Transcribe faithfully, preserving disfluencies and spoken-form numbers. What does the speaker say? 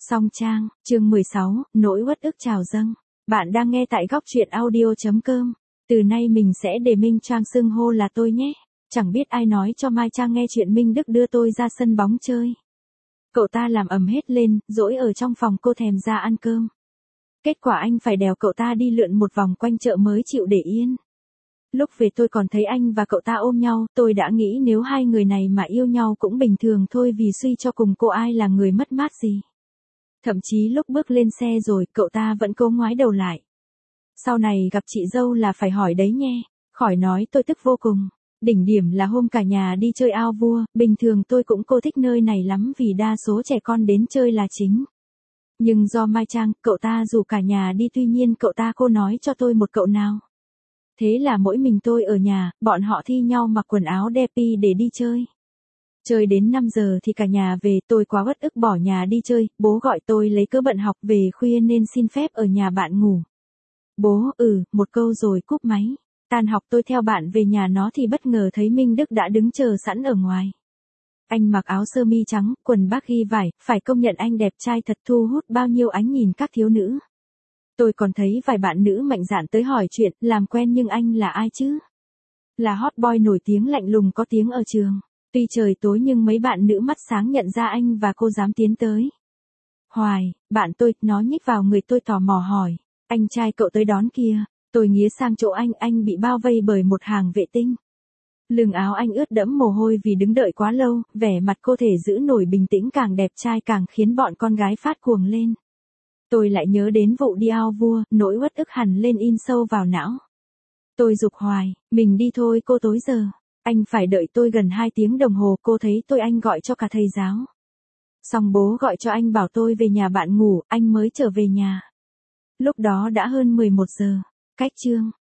Song Trang, chương mười sáu, nỗi uất ức trào dâng. Bạn đang nghe tại góc truyện audio.com. Từ nay mình sẽ để Minh Trang xưng hô là tôi nhé. Chẳng biết ai nói cho Mai Trang nghe chuyện Minh Đức đưa tôi ra sân bóng chơi. Cậu ta làm ầm hết lên, dỗi ở trong phòng cô thèm ra ăn cơm. Kết quả anh phải đèo cậu ta đi lượn một vòng quanh chợ mới chịu để yên. Lúc về tôi còn thấy anh và cậu ta ôm nhau, tôi đã nghĩ nếu hai người này mà yêu nhau cũng bình thường thôi, vì suy cho cùng cô ai là người mất mát gì. Thậm chí lúc bước lên xe rồi, cậu ta vẫn cố ngoái đầu lại. Sau này gặp chị dâu là phải hỏi đấy nghe, khỏi nói tôi tức vô cùng. Đỉnh điểm là hôm cả nhà đi chơi ao vua, bình thường tôi cũng cô thích nơi này lắm vì đa số trẻ con đến chơi là chính. Nhưng do Mai Trang, cậu ta rủ cả nhà đi, tuy nhiên cậu ta cô nói cho tôi một cậu nào. Thế là mỗi mình tôi ở nhà, bọn họ thi nhau mặc quần áo đẹp để đi chơi. Chơi đến năm giờ thì cả nhà về, tôi quá uất ức bỏ nhà đi chơi, bố gọi tôi lấy cớ bận học về khuya nên xin phép ở nhà bạn ngủ. Bố, ừ, một câu rồi cúp máy. Tan học tôi theo bạn về nhà nó thì bất ngờ thấy Minh Đức đã đứng chờ sẵn ở ngoài. Anh mặc áo sơ mi trắng, quần bác ghi vải, phải công nhận anh đẹp trai thật, thu hút bao nhiêu ánh nhìn các thiếu nữ. Tôi còn thấy vài bạn nữ mạnh dạn tới hỏi chuyện, làm quen, nhưng anh là ai chứ? Là hot boy nổi tiếng lạnh lùng có tiếng ở trường. Tuy trời tối nhưng mấy bạn nữ mắt sáng nhận ra anh và cô dám tiến tới. Hoài, bạn tôi, nó nhích vào người tôi tò mò hỏi, anh trai cậu tới đón kìa. Tôi nghía sang chỗ anh, anh bị bao vây bởi một hàng vệ tinh. Lưng áo anh ướt đẫm mồ hôi vì đứng đợi quá lâu, vẻ mặt cô thể giữ nổi bình tĩnh, càng đẹp trai càng khiến bọn con gái phát cuồng lên. Tôi lại nhớ đến vụ đi ao vua, nỗi uất ức hằn lên in sâu vào não. Tôi giục Hoài, mình đi thôi cô, tối giờ. Anh phải đợi tôi gần hai tiếng đồng hồ, cô thấy tôi anh gọi cho cả thầy giáo. Xong bố gọi cho anh bảo tôi về nhà bạn ngủ, anh mới trở về nhà. Lúc đó đã hơn mười một giờ. Cách chương